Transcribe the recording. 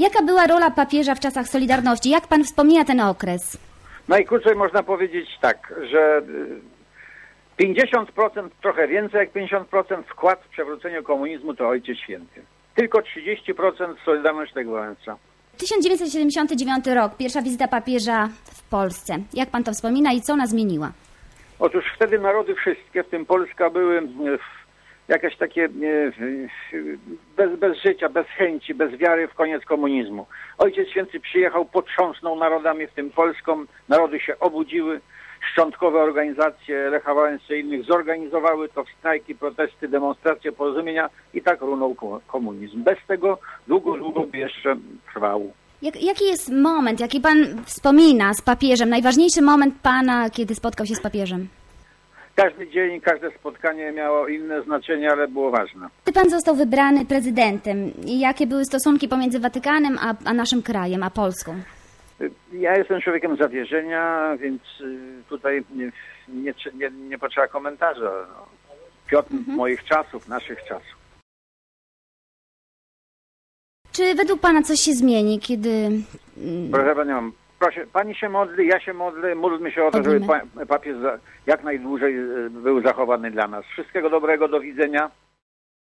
Jaka była rola papieża w czasach Solidarności? Jak pan wspomina ten okres? Najkrócej można powiedzieć tak, że 50%, trochę więcej jak 50% wkład w przewrócenie komunizmu to Ojciec Święty. Tylko 30% Solidarność Lech Wałęsa. 1979 rok, pierwsza wizyta papieża w Polsce. Jak pan to wspomina i co ona zmieniła? Otóż wtedy narody wszystkie, w tym Polska, były jakieś takie bez życia, bez chęci, bez wiary w koniec komunizmu. Ojciec Święty przyjechał, potrząsnął narodami, w tym Polską. Narody się obudziły. Szczątkowe organizacje Lecha Wałęsy i innych zorganizowały to w strajki, protesty, demonstracje, porozumienia i tak runął komunizm. Bez tego długo by jeszcze trwał. Jaki jest moment, jaki pan wspomina z papieżem? Najważniejszy moment pana, kiedy spotkał się z papieżem? Każdy dzień, każde spotkanie miało inne znaczenie, ale było ważne. Gdy pan został wybrany prezydentem, jakie były stosunki pomiędzy Watykanem a naszym krajem, a Polską? Ja jestem człowiekiem zawierzenia, więc tutaj nie potrzeba komentarza. Piotr moich czasów, naszych czasów. Czy według pana coś się zmieni, kiedy... Proszę panią, proszę, pani się modli, ja się modlę, módlmy się o to, żeby papież jak najdłużej był zachowany dla nas. Wszystkiego dobrego, do widzenia.